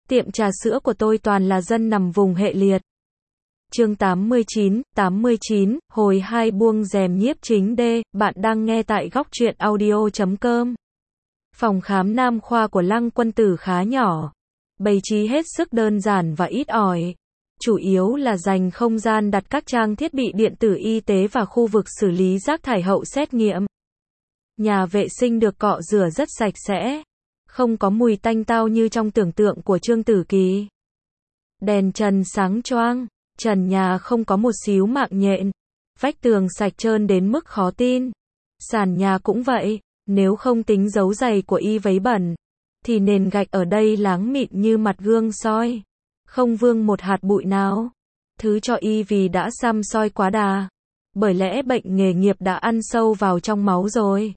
Tiệm trà sữa của tôi toàn là dân nằm vùng hệ liệt. Chương 89, hồi 2 buông rèm nhiếp chính D, bạn đang nghe tại góc truyện audio.com. Phòng khám nam khoa của Lăng Quân Tử khá nhỏ, bày trí hết sức đơn giản và ít ỏi. Chủ yếu là dành không gian đặt các trang thiết bị điện tử y tế và khu vực xử lý rác thải hậu xét nghiệm. Nhà vệ sinh được cọ rửa rất sạch sẽ, không có mùi tanh tao như trong tưởng tượng của Trương Tử Kỳ. Đèn trần sáng choang, trần nhà không có một xíu mạng nhện, vách tường sạch trơn đến mức khó tin. Sàn nhà cũng vậy, nếu không tính dấu giày của y vấy bẩn, thì nền gạch ở đây láng mịn như mặt gương soi, không vương một hạt bụi nào. Thứ cho y vì đã xăm soi quá đà, bởi lẽ bệnh nghề nghiệp đã ăn sâu vào trong máu rồi.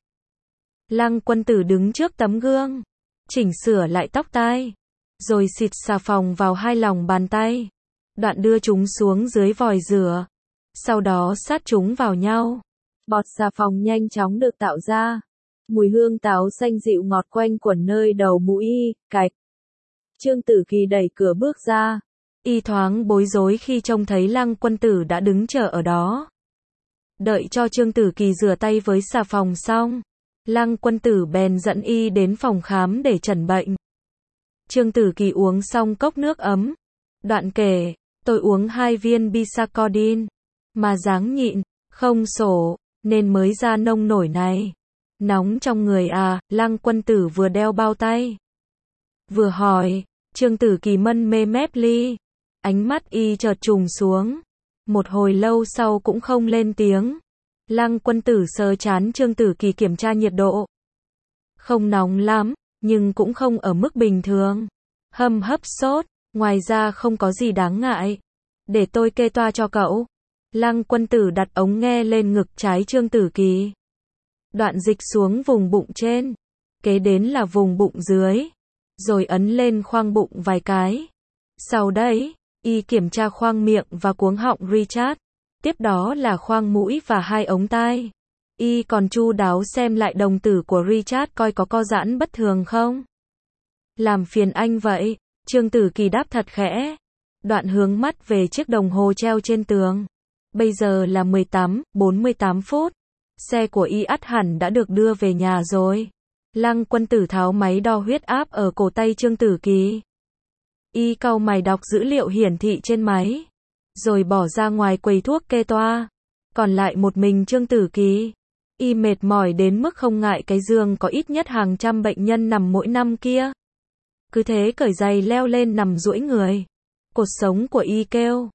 Lăng Quân Tử đứng trước tấm gương, chỉnh sửa lại tóc tai, rồi xịt xà phòng vào hai lòng bàn tay, đoạn đưa chúng xuống dưới vòi rửa, sau đó sát chúng vào nhau. Bọt xà phòng nhanh chóng được tạo ra, mùi hương táo xanh dịu ngọt quanh quẩn nơi đầu mũi y, cạch. Trương Tử Kỳ đẩy cửa bước ra, y thoáng bối rối khi trông thấy Lăng Quân Tử đã đứng chờ ở đó. Đợi cho Trương Tử Kỳ rửa tay với xà phòng xong, Lăng Quân Tử bèn dẫn y đến phòng khám để chẩn bệnh. Trương Tử Kỳ uống xong cốc nước ấm, đoạn kể, tôi uống 2 viên Bisacodin, mà dáng nhịn, không sổ, nên mới ra nông nổi này. Nóng trong người à? Lăng Quân Tử vừa đeo bao tay, vừa hỏi. Trương Tử Kỳ mân mê mép ly, ánh mắt y chợt trùng xuống. Một hồi lâu sau cũng không lên tiếng. Lăng Quân Tử sờ trán Trương Tử Kỳ kiểm tra nhiệt độ. Không nóng lắm, nhưng cũng không ở mức bình thường. Hâm hấp sốt, ngoài ra không có gì đáng ngại. Để tôi kê toa cho cậu. Lăng Quân Tử đặt ống nghe lên ngực trái Trương Tử Kỳ, đoạn dịch xuống vùng bụng trên, kế đến là vùng bụng dưới, rồi ấn lên khoang bụng vài cái. Sau đấy, y kiểm tra khoang miệng và cuống họng Richard, tiếp đó là khoang mũi và 2 ống tai. Y còn chu đáo xem lại đồng tử của Richard coi có co giãn bất thường không. Làm phiền anh vậy, Trương Tử Kỳ đáp thật khẽ, đoạn hướng mắt về chiếc đồng hồ treo trên tường. Bây giờ là 18:48 phút. Xe của y ắt hẳn đã được đưa về nhà rồi. Lăng Quân Tử tháo máy đo huyết áp ở cổ tay Trương Tử Kỳ. Y cau mày đọc dữ liệu hiển thị trên máy, rồi bỏ ra ngoài quầy thuốc kê toa. Còn lại một mình Trương Tử Kỳ. Y mệt mỏi đến mức không ngại cái giường có ít nhất hàng trăm bệnh nhân nằm mỗi năm kia. Cứ thế cởi giày leo lên nằm duỗi người. Cột sống của y kêu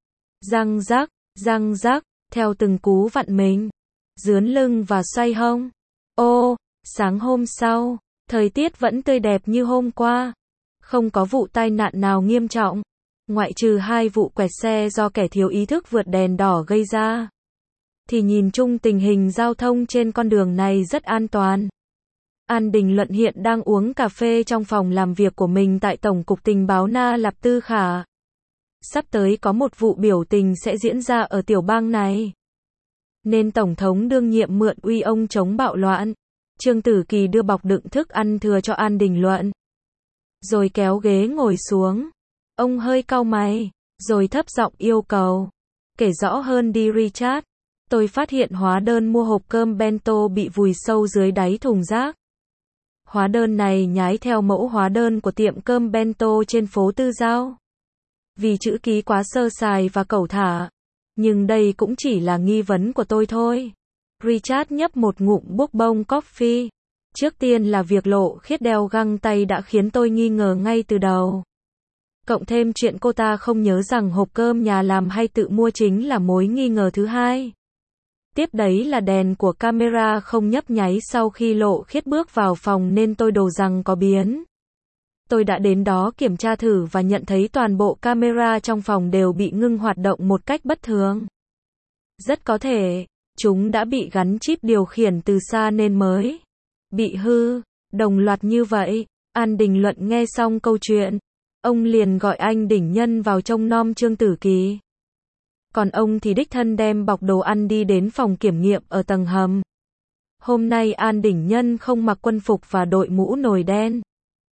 răng rắc, theo từng cú vặn mình, dướn lưng và xoay hông. Ô, sáng hôm sau, thời tiết vẫn tươi đẹp như hôm qua. Không có vụ tai nạn nào nghiêm trọng, ngoại trừ 2 vụ quẹt xe do kẻ thiếu ý thức vượt đèn đỏ gây ra. Thì nhìn chung tình hình giao thông trên con đường này rất an toàn. An Đình Luận hiện đang uống cà phê trong phòng làm việc của mình tại Tổng cục Tình báo Na Lạp Tư Khả. Sắp tới có một vụ biểu tình sẽ diễn ra ở tiểu bang này, nên Tổng thống đương nhiệm mượn uy ông chống bạo loạn. Trương Tử Kỳ đưa bọc đựng thức ăn thừa cho An Đình Luận, rồi kéo ghế ngồi xuống. Ông hơi cau mày, rồi thấp giọng yêu cầu, kể rõ hơn đi Richard. Tôi phát hiện hóa đơn mua hộp cơm bento bị vùi sâu dưới đáy thùng rác. Hóa đơn này nhái theo mẫu hóa đơn của tiệm cơm bento trên phố Tư Giao. Vì chữ ký quá sơ sài và cẩu thả. Nhưng đây cũng chỉ là nghi vấn của tôi thôi. Richard nhấp một ngụm bourbon coffee. Trước tiên là việc Lộ Khiết đeo găng tay đã khiến tôi nghi ngờ ngay từ đầu. Cộng thêm chuyện cô ta không nhớ rằng hộp cơm nhà làm hay tự mua chính là mối nghi ngờ thứ hai. Tiếp đấy là đèn của camera không nhấp nháy sau khi Lộ Khiết bước vào phòng nên tôi đồ rằng có biến. Tôi đã đến đó kiểm tra thử và nhận thấy toàn bộ camera trong phòng đều bị ngưng hoạt động một cách bất thường. Rất có thể, chúng đã bị gắn chip điều khiển từ xa nên mới bị hư. Đồng loạt như vậy, An Đình Luận nghe xong câu chuyện, ông liền gọi anh Đỉnh Nhân vào trông nom Trương Tử Kỳ. Còn ông thì đích thân đem bọc đồ ăn đi đến phòng kiểm nghiệm ở tầng hầm. Hôm nay An Đỉnh Nhân không mặc quân phục và đội mũ nồi đen.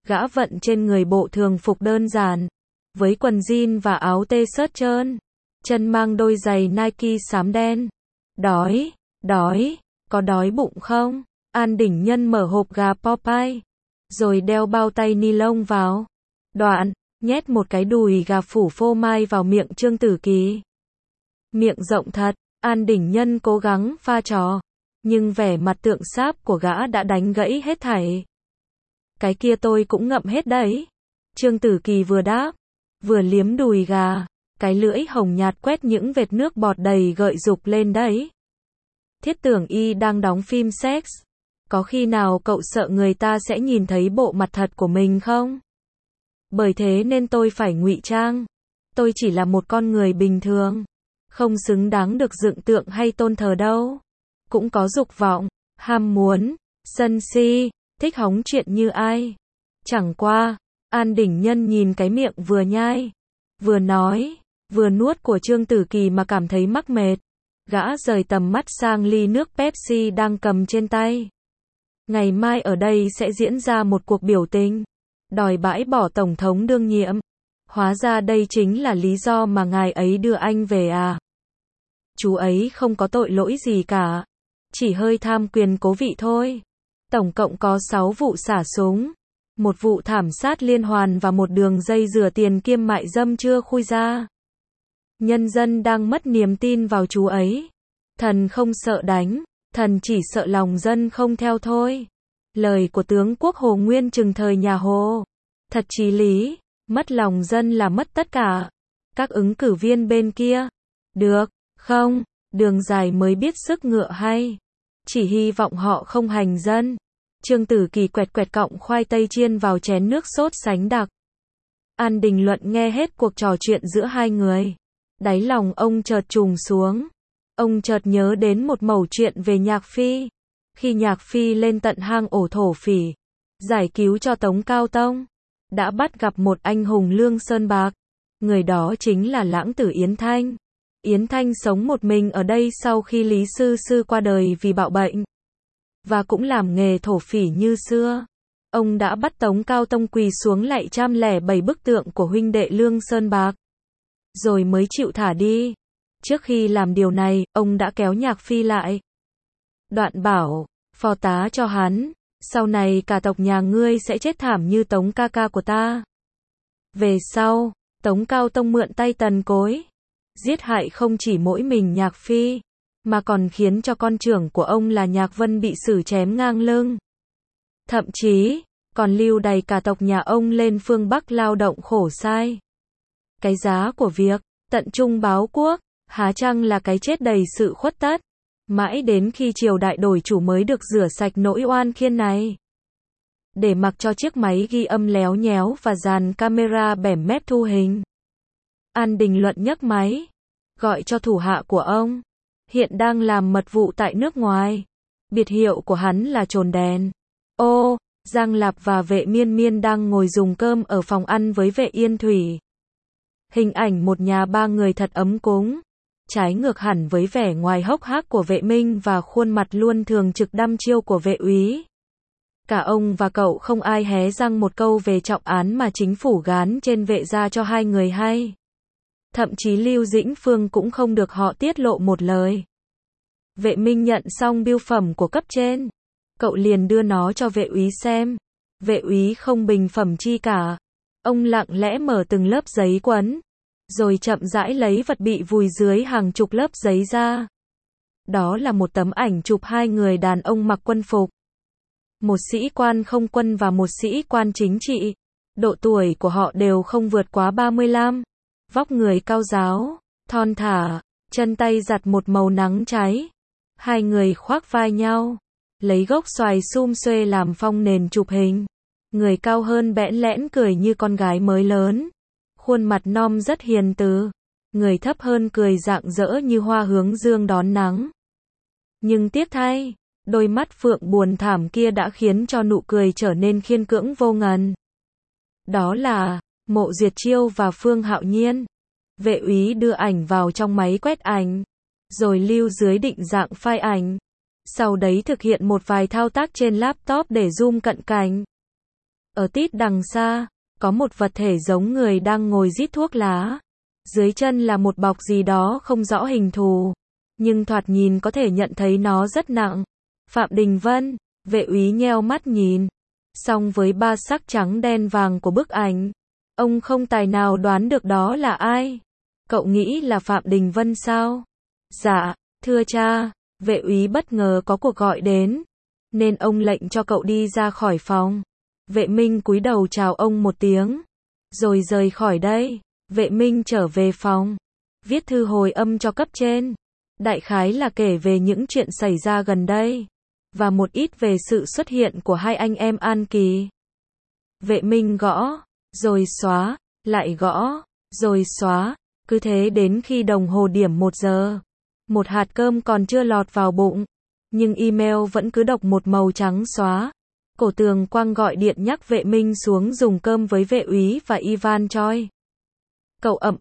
Gã vận trên người bộ thường phục đơn giản, với quần jean và áo t-shirt trơn, chân mang đôi giày Nike xám đen. Đói, đói, có đói bụng không? An Đỉnh Nhân mở hộp gà Popeye, rồi đeo bao tay ni lông vào. Đoạn, nhét một cái đùi gà phủ phô mai vào miệng Trương Tử Kỳ. Miệng rộng thật, An Đỉnh Nhân cố gắng pha trò, nhưng vẻ mặt tượng sáp của gã đã đánh gãy hết thảy. Cái kia tôi cũng ngậm hết đấy. Trương Tử Kỳ vừa đáp, vừa liếm đùi gà, cái lưỡi hồng nhạt quét những vệt nước bọt đầy gợi dục lên đấy. Thiết tưởng y đang đóng phim sex. Có khi nào cậu sợ người ta sẽ nhìn thấy bộ mặt thật của mình không? Bởi thế nên tôi phải ngụy trang. Tôi chỉ là một con người bình thường, không xứng đáng được dựng tượng hay tôn thờ đâu. Cũng có dục vọng, ham muốn, sân si, thích hóng chuyện như ai. Chẳng qua, An Đỉnh Nhân nhìn cái miệng vừa nhai, vừa nói, vừa nuốt của Trương Tử Kỳ mà cảm thấy mắc mệt. Gã rời tầm mắt sang ly nước Pepsi đang cầm trên tay. Ngày mai ở đây sẽ diễn ra một cuộc biểu tình, đòi bãi bỏ Tổng thống đương nhiệm. Hóa ra đây chính là lý do mà ngài ấy đưa anh về à? Chú ấy không có tội lỗi gì cả, chỉ hơi tham quyền cố vị thôi. Tổng cộng có 6 vụ xả súng, một vụ thảm sát liên hoàn và một đường dây rửa tiền kiêm mại dâm chưa khui ra. Nhân dân đang mất niềm tin vào chú ấy. Thần không sợ đánh, thần chỉ sợ lòng dân không theo thôi. Lời của tướng quốc Hồ Nguyên Trừng thời nhà Hồ. Thật chí lý, mất lòng dân là mất tất cả. Các ứng cử viên bên kia. Được, không, đường dài mới biết sức ngựa hay. Chỉ hy vọng họ không hành dân. Trương Tử Kỳ quẹt quẹt cọng khoai tây chiên vào chén nước sốt sánh đặc. An Đình Luận nghe hết cuộc trò chuyện giữa hai người. Đáy lòng ông chợt trùng xuống. Ông chợt nhớ đến một mẩu chuyện về Nhạc Phi. Khi Nhạc Phi lên tận hang ổ thổ phỉ, giải cứu cho Tống Cao Tông, đã bắt gặp một anh hùng lương sơn bạc. Người đó chính là lãng tử Yến Thanh. Yến Thanh sống một mình ở đây sau khi Lý Sư Sư qua đời vì bạo bệnh, và cũng làm nghề thổ phỉ như xưa. Ông đã bắt Tống Cao Tông quỳ xuống lạy 107 bức tượng của huynh đệ Lương Sơn Bạc, rồi mới chịu thả đi. Trước khi làm điều này, ông đã kéo Nhạc Phi lại. Đoạn bảo, phò tá cho hắn, sau này cả tộc nhà ngươi sẽ chết thảm như Tống ca ca của ta. Về sau, Tống Cao Tông mượn tay Tần Cối, giết hại không chỉ mỗi mình Nhạc Phi, mà còn khiến cho con trưởng của ông là Nhạc Vân bị xử chém ngang lưng. Thậm chí, còn lưu đày cả tộc nhà ông lên phương Bắc lao động khổ sai. Cái giá của việc tận trung báo quốc, há chăng là cái chết đầy sự khuất tất, mãi đến khi triều đại đổi chủ mới được rửa sạch nỗi oan khiên này. Để mặc cho chiếc máy ghi âm léo nhéo và dàn camera bẻm mép thu hình. An Đình Luận nhấc máy, gọi cho thủ hạ của ông, hiện đang làm mật vụ tại nước ngoài. Biệt hiệu của hắn là Trồn Đèn. Ô, Giang Lạp và vệ Miên Miên đang ngồi dùng cơm ở phòng ăn với vệ Yên Thủy. Hình ảnh một nhà ba người thật ấm cúng, trái ngược hẳn với vẻ ngoài hốc hác của vệ Minh và khuôn mặt luôn thường trực đăm chiêu của vệ úy. Cả ông và cậu không ai hé răng một câu về trọng án mà chính phủ gán trên vệ gia cho hai người hay. Thậm chí Lưu Dĩnh Phương cũng không được họ tiết lộ một lời. Vệ Minh nhận xong bưu phẩm của cấp trên, cậu liền đưa nó cho vệ úy xem. Vệ úy không bình phẩm chi cả. Ông lặng lẽ mở từng lớp giấy quấn, rồi chậm rãi lấy vật bị vùi dưới hàng chục lớp giấy ra. Đó là một tấm ảnh chụp hai người đàn ông mặc quân phục. Một sĩ quan không quân và một sĩ quan chính trị. Độ tuổi của họ đều không vượt quá 35. Vóc người cao ráo, thon thả, chân tay giặt một màu nắng cháy. Hai người khoác vai nhau, lấy gốc xoài sum xuê làm phông nền chụp hình. Người cao hơn bẽn lẽn cười như con gái mới lớn, khuôn mặt non rất hiền từ. Người thấp hơn cười rạng rỡ như hoa hướng dương đón nắng. Nhưng tiếc thay, đôi mắt phượng buồn thảm kia đã khiến cho nụ cười trở nên khiên cưỡng vô ngần. Đó là Mộ Duyệt Chiêu và Phương Hạo Nhiên. Vệ úy đưa ảnh vào trong máy quét ảnh, rồi lưu dưới định dạng file ảnh. Sau đấy thực hiện một vài thao tác trên laptop để zoom cận cảnh. Ở tít đằng xa, có một vật thể giống người đang ngồi rít thuốc lá. Dưới chân là một bọc gì đó không rõ hình thù, nhưng thoạt nhìn có thể nhận thấy nó rất nặng. Phạm Đình Vân, vệ úy nheo mắt nhìn. Song với ba sắc trắng đen vàng của bức ảnh, ông không tài nào đoán được đó là ai. Cậu nghĩ là Phạm Đình Vân sao? Dạ, thưa cha, vệ úy bất ngờ có cuộc gọi đến, nên ông lệnh cho cậu đi ra khỏi phòng. Vệ Minh cúi đầu chào ông một tiếng, rồi rời khỏi đây. Vệ Minh trở về phòng, viết thư hồi âm cho cấp trên. Đại khái là kể về những chuyện xảy ra gần đây, và một ít về sự xuất hiện của hai anh em An Kỳ. Vệ Minh gõ, rồi xóa, lại gõ, rồi xóa, cứ thế đến khi đồng hồ điểm 1 giờ. Một hạt cơm còn chưa lọt vào bụng, nhưng email vẫn cứ đọc một màu trắng xóa. Cổ Tường Quang gọi điện nhắc Vệ Minh xuống dùng cơm với vệ úy và Ivan Choi. Cậu ậm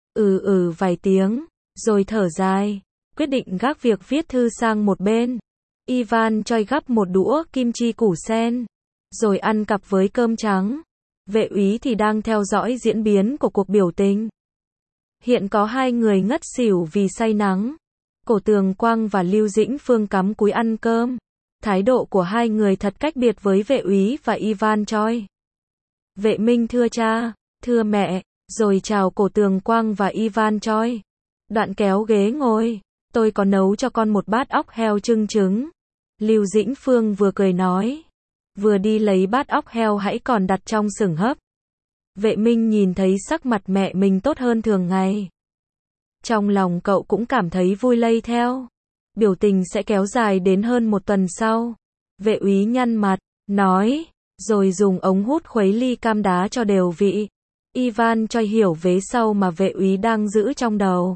vài tiếng, rồi thở dài, quyết định gác việc viết thư sang một bên. Ivan Choi gắp một đũa kim chi củ sen, rồi ăn cặp với cơm trắng. Vệ úy thì đang theo dõi diễn biến của cuộc biểu tình. Hiện có 2 người ngất xỉu vì say nắng. Cổ Tường Quang và Lưu Dĩnh Phương cắm cúi ăn cơm. Thái độ của 2 người thật cách biệt với vệ úy và Ivan Choi. Vệ Minh thưa cha, thưa mẹ, rồi chào Cổ Tường Quang và Ivan Choi. Đoạn kéo ghế ngồi, tôi có nấu cho con một bát óc heo chưng trứng. Lưu Dĩnh Phương vừa cười nói, vừa đi lấy bát óc heo hãy còn đặt trong xửng hấp. Vệ Minh nhìn thấy sắc mặt mẹ mình tốt hơn thường ngày. Trong lòng cậu cũng cảm thấy vui lây theo. Biểu tình sẽ kéo dài đến hơn 1 tuần sau. Vệ úy nhăn mặt, nói, rồi dùng ống hút khuấy ly cam đá cho đều vị. Ivan Choi hiểu vế sau mà vệ úy đang giữ trong đầu.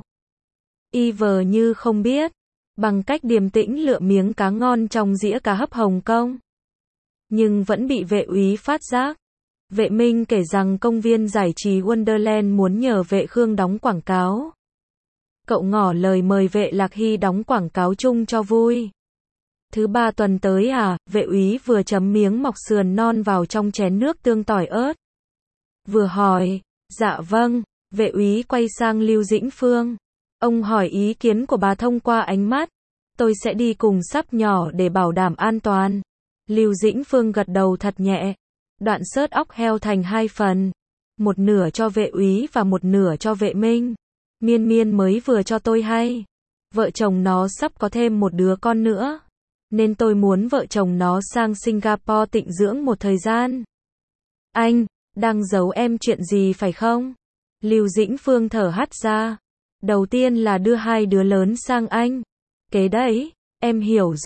Y vờ như không biết, bằng cách điềm tĩnh lựa miếng cá ngon trong dĩa cá hấp Hồng Kông. Nhưng vẫn bị vệ úy phát giác. Vệ Minh kể rằng công viên giải trí Wonderland muốn nhờ vệ Khương đóng quảng cáo. Cậu ngỏ lời mời vệ Lạc Hy đóng quảng cáo chung cho vui. Thứ 3 tuần tới à? Vệ úy vừa chấm miếng mọc sườn non vào trong chén nước tương tỏi ớt, vừa hỏi. Dạ vâng. Vệ úy quay sang Lưu Dĩnh Phương. Ông hỏi ý kiến của bà thông qua ánh mắt. Tôi sẽ đi cùng sắp nhỏ để bảo đảm an toàn. Lưu Dĩnh Phương gật đầu thật nhẹ. Đoạn xớt óc heo thành 2 phần. Một nửa cho vệ úy và một nửa cho vệ Minh. Miên Miên mới vừa cho tôi hay. Vợ chồng nó sắp có thêm một đứa con nữa. Nên tôi muốn vợ chồng nó sang Singapore tịnh dưỡng một thời gian. Anh, đang giấu em chuyện gì phải không? Lưu Dĩnh Phương thở hắt ra. Đầu tiên là đưa 2 đứa lớn sang Anh. Kế đấy, em hiểu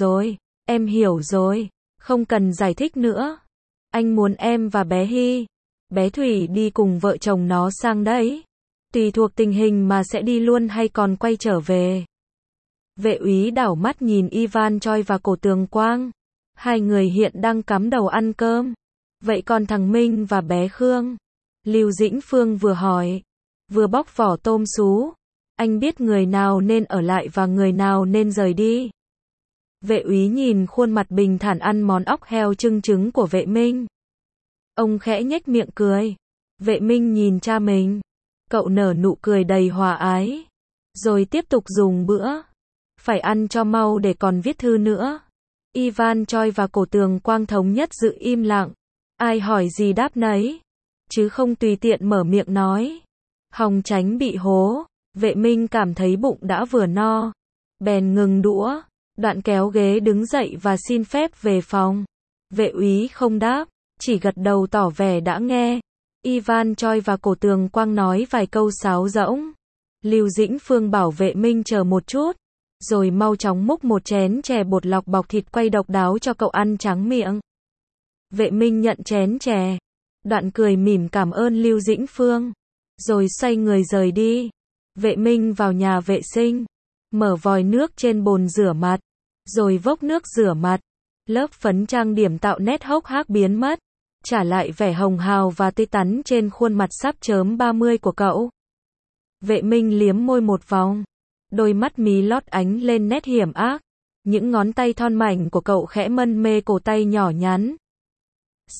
rồi, không cần giải thích nữa. Anh muốn em và bé Hy, bé Thủy đi cùng vợ chồng nó sang đấy. Tùy thuộc tình hình mà sẽ đi luôn hay còn quay trở về. Vệ úy đảo mắt nhìn Ivan Choi và Cổ Tường Quang. 2 người hiện đang cắm đầu ăn cơm. Vậy còn thằng Minh và bé Khương? Lưu Dĩnh Phương vừa hỏi, vừa bóc vỏ tôm sú. Anh biết người nào nên ở lại và người nào nên rời đi. Vệ úy nhìn khuôn mặt bình thản ăn món óc heo chưng trứng của vệ Minh. Ông khẽ nhếch miệng cười. Vệ Minh nhìn cha mình. Cậu nở nụ cười đầy hòa ái. Rồi tiếp tục dùng bữa. Phải ăn cho mau để còn viết thư nữa. Ivan Choi và Cổ Tường Quang thống nhất giữ im lặng. Ai hỏi gì đáp nấy. Chứ không tùy tiện mở miệng nói. Hòng tránh bị hố. Vệ Minh cảm thấy bụng đã vừa no. Bèn ngừng đũa. Đoạn kéo ghế đứng dậy và xin phép về phòng. Vệ úy không đáp, chỉ gật đầu tỏ vẻ đã nghe. Ivan Choi và Cổ Tường Quang nói vài câu sáo rỗng. Lưu Dĩnh Phương bảo vệ Minh chờ một chút, rồi mau chóng múc một chén chè bột lọc bọc thịt quay độc đáo cho cậu ăn tráng miệng. Vệ Minh nhận chén chè, đoạn cười mỉm cảm ơn Lưu Dĩnh Phương, rồi xoay người rời đi. Vệ Minh vào nhà vệ sinh, mở vòi nước trên bồn rửa mặt, rồi vốc nước rửa mặt. Lớp phấn trang điểm tạo nét hốc hác biến mất, trả lại vẻ hồng hào và tươi tắn trên khuôn mặt sắp chớm 30 của cậu. Vệ Minh liếm môi một vòng, đôi mắt mí lót ánh lên nét hiểm ác. Những ngón tay thon mảnh của cậu khẽ mân mê cổ tay nhỏ nhắn. Sạch,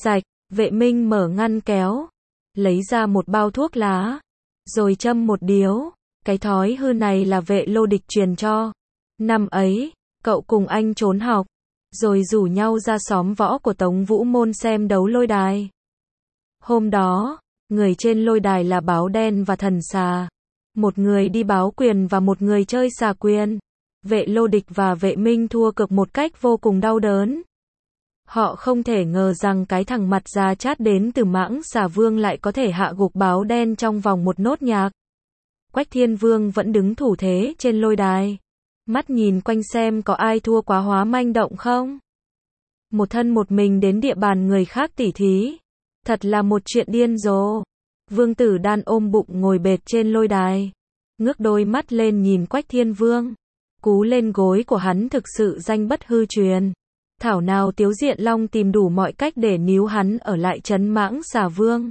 Vệ Minh mở ngăn kéo, lấy ra một bao thuốc lá, rồi châm một điếu. Cái thói hư này là Vệ Lô Địch truyền cho. Năm ấy, cậu cùng anh trốn học, rồi rủ nhau ra xóm võ của Tống Vũ Môn xem đấu lôi đài. Hôm đó, người trên lôi đài là Báo Đen và Thần Xà. Một người đi báo quyền và một người chơi xà quyền. Vệ Lô Địch và Vệ Minh thua cực một cách vô cùng đau đớn. Họ không thể ngờ rằng cái thằng mặt già chát đến từ Mãng Xà Vương lại có thể hạ gục Báo Đen trong vòng một nốt nhạc. Quách Thiên Vương vẫn đứng thủ thế trên lôi đài, mắt nhìn quanh xem có ai thua quá hóa manh động không. Một thân một mình đến địa bàn người khác tỉ thí, thật là một chuyện điên rồ. Vương Tử Đan ôm bụng ngồi bệt trên lôi đài, ngước đôi mắt lên nhìn Quách Thiên Vương. Cú lên gối của hắn thực sự danh bất hư truyền. Thảo nào Tiếu Diện Long tìm đủ mọi cách để níu hắn ở lại trấn Mãng Xà Vương.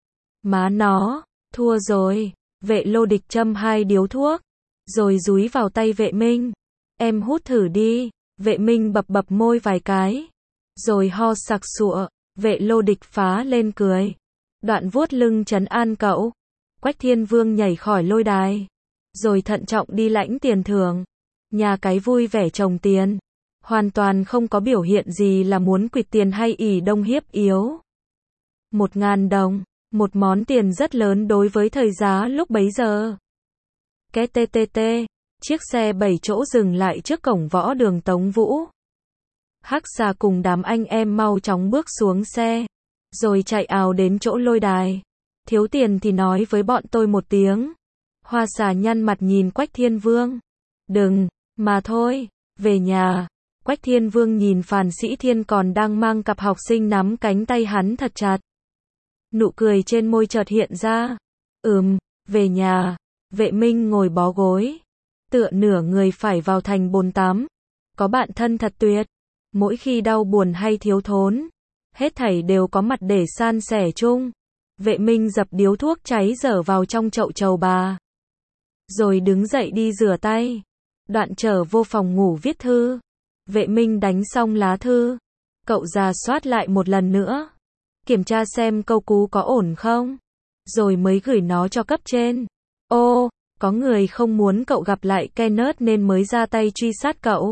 Má nó, thua rồi. Vệ Lô Địch châm 2 điếu thuốc, rồi dúi vào tay Vệ Minh. Em hút thử đi. Vệ Minh bập bập môi vài cái, rồi ho sặc sụa. Vệ Lô Địch phá lên cười, đoạn vuốt lưng trấn an cậu. Quách Thiên Vương nhảy khỏi lôi đài, rồi thận trọng đi lãnh tiền thưởng. Nhà cái vui vẻ trồng tiền, hoàn toàn không có biểu hiện gì là muốn quỵt tiền hay ỷ đông hiếp yếu. 1.000 đồng, một món tiền rất lớn đối với thời giá lúc bấy giờ. Cái TTT, chiếc xe 7 chỗ dừng lại trước cổng võ đường Tống Vũ. Hắc Xà cùng đám anh em mau chóng bước xuống xe, rồi chạy ào đến chỗ lôi đài. Thiếu tiền thì nói với bọn tôi một tiếng. Hoa Xà nhăn mặt nhìn Quách Thiên Vương. Đừng, mà thôi, về nhà. Quách Thiên Vương nhìn Phàn Sĩ Thiên còn đang mang cặp học sinh nắm cánh tay hắn thật chặt. Nụ cười trên môi chợt hiện ra. Về nhà. Vệ Minh ngồi bó gối, tựa nửa người phải vào thành bồn tắm. Có bạn thân thật tuyệt. Mỗi khi đau buồn hay thiếu thốn, hết thảy đều có mặt để san sẻ chung. Vệ Minh dập điếu thuốc cháy dở vào trong chậu trầu bà, rồi đứng dậy đi rửa tay. Đoạn trở vô phòng ngủ viết thư. Vệ Minh đánh xong lá thư, cậu rà soát lại một lần nữa, kiểm tra xem câu cú có ổn không, rồi mới gửi nó cho cấp trên. Ô, có người không muốn cậu gặp lại Kenneth nên mới ra tay truy sát cậu.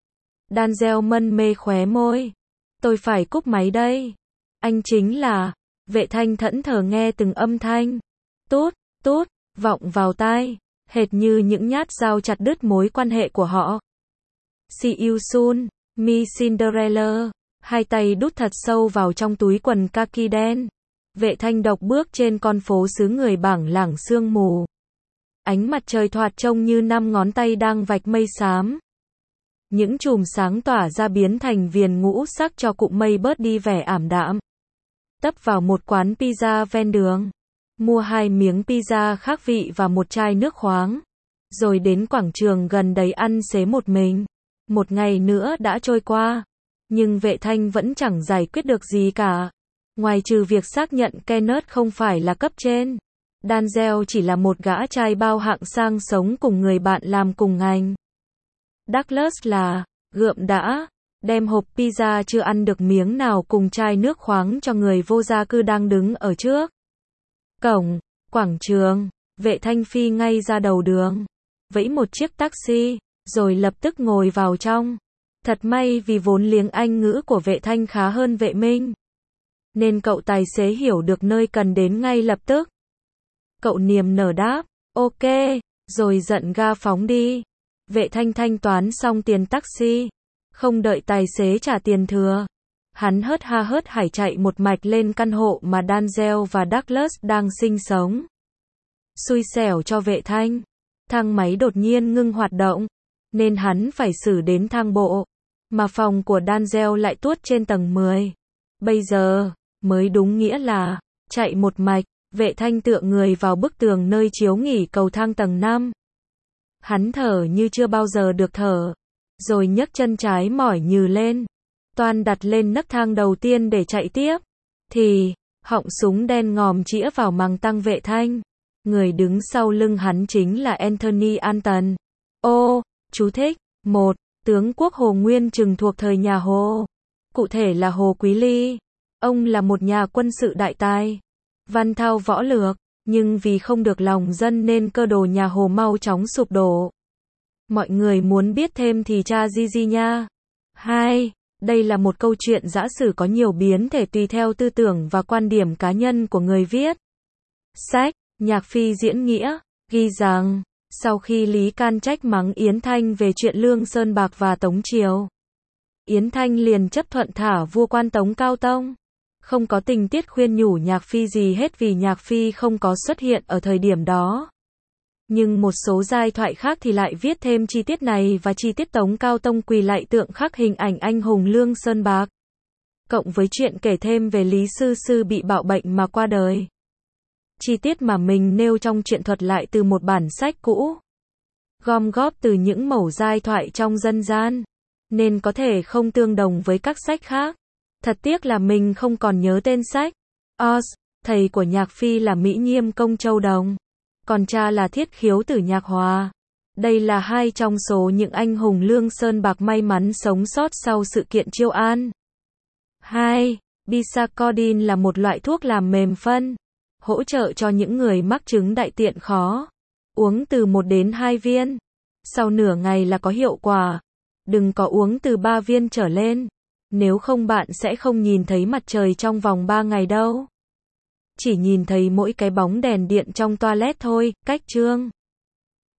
Danzel mân mê khóe môi. Tôi phải cúp máy đây. Anh chính là... Vệ Thanh thẫn thờ nghe từng âm thanh tút, tút, vọng vào tai, hệt như những nhát dao chặt đứt mối quan hệ của họ. See you soon, me Cinderella. Hai tay đút thật sâu vào trong túi quần kaki đen. Vệ Thanh độc bước trên con phố xứ người bảng lảng sương mù. Ánh mặt trời thoạt trông như 5 ngón tay đang vạch mây xám. Những chùm sáng tỏa ra biến thành viền ngũ sắc cho cụm mây bớt đi vẻ ảm đạm. Tấp vào một quán pizza ven đường, mua 2 miếng pizza khác vị và một chai nước khoáng, rồi đến quảng trường gần đấy ăn xế một mình. Một ngày nữa đã trôi qua, nhưng Vệ Thanh vẫn chẳng giải quyết được gì cả. Ngoài trừ việc xác nhận Kenneth không phải là cấp trên, Danzel chỉ là một gã trai bao hạng sang sống cùng người bạn làm cùng ngành. Douglas là, gượm đã, đem hộp pizza chưa ăn được miếng nào cùng chai nước khoáng cho người vô gia cư đang đứng ở trước cổng quảng trường. Vệ Thanh phi ngay ra đầu đường, vẫy một chiếc taxi, rồi lập tức ngồi vào trong. Thật may vì vốn liếng Anh ngữ của Vệ Thanh khá hơn Vệ Minh, nên cậu tài xế hiểu được nơi cần đến ngay lập tức. Cậu niềm nở đáp, ok, rồi giận ga phóng đi. Vệ Thanh thanh toán xong tiền taxi, không đợi tài xế trả tiền thừa, hắn hớt ha hớt hải chạy một mạch lên căn hộ mà Danzel và Douglas đang sinh sống. Xui xẻo cho Vệ Thanh, thang máy đột nhiên ngưng hoạt động, nên hắn phải xử đến thang bộ, mà phòng của Danzel lại tuốt trên tầng 10. Bây giờ, mới đúng nghĩa là, chạy một mạch. Vệ Thanh tựa người vào bức tường nơi chiếu nghỉ cầu thang tầng 5. Hắn thở như chưa bao giờ được thở, rồi nhấc chân trái mỏi nhừ lên, toan đặt lên nấc thang đầu tiên để chạy tiếp, thì họng súng đen ngòm chĩa vào màng tăng Vệ Thanh. Người đứng sau lưng hắn chính là Anthony Alton. Ô, chú thích, 1. Tướng quốc Hồ Nguyên Trừng thuộc thời nhà Hồ, cụ thể là Hồ Quý Ly. Ông là một nhà quân sự đại tài, văn thao võ lược, nhưng vì không được lòng dân nên cơ đồ nhà Hồ mau chóng sụp đổ. Mọi người muốn biết thêm thì tra Gigi nha. 2. Đây là một câu chuyện giả sử có nhiều biến thể tùy theo tư tưởng và quan điểm cá nhân của người viết. Sách, Nhạc Phi diễn nghĩa, ghi rằng, sau khi Lý Can trách mắng Yến Thanh về chuyện Lương Sơn Bạc và Tống Triều, Yến Thanh liền chấp thuận thả vua quan Tống Cao Tông. Không có tình tiết khuyên nhủ Nhạc Phi gì hết vì Nhạc Phi không có xuất hiện ở thời điểm đó. Nhưng một số giai thoại khác thì lại viết thêm chi tiết này và chi tiết Tống Cao Tông quỳ lạy tượng khắc hình ảnh anh hùng Lương Sơn Bạc. Cộng với chuyện kể thêm về Lý Sư Sư bị bạo bệnh mà qua đời. Chi tiết mà mình nêu trong truyện thuật lại từ một bản sách cũ, gom góp từ những mẩu giai thoại trong dân gian, nên có thể không tương đồng với các sách khác. Thật tiếc là mình không còn nhớ tên sách. Oz, thầy của Nhạc Phi là Mỹ Nhiêm Công Châu Đồng, còn cha là Thiết Khiếu Tử Nhạc Hòa. Đây là hai trong số những anh hùng Lương Sơn Bạc may mắn sống sót sau sự kiện Chiêu An. 2. Bisacodyne là một loại thuốc làm mềm phân, hỗ trợ cho những người mắc chứng đại tiện khó. Uống từ 1 đến 2 viên. Sau nửa ngày là có hiệu quả. Đừng có uống từ 3 viên trở lên. Nếu không bạn sẽ không nhìn thấy mặt trời trong vòng 3 ngày đâu. Chỉ nhìn thấy mỗi cái bóng đèn điện trong toilet thôi. Cách chương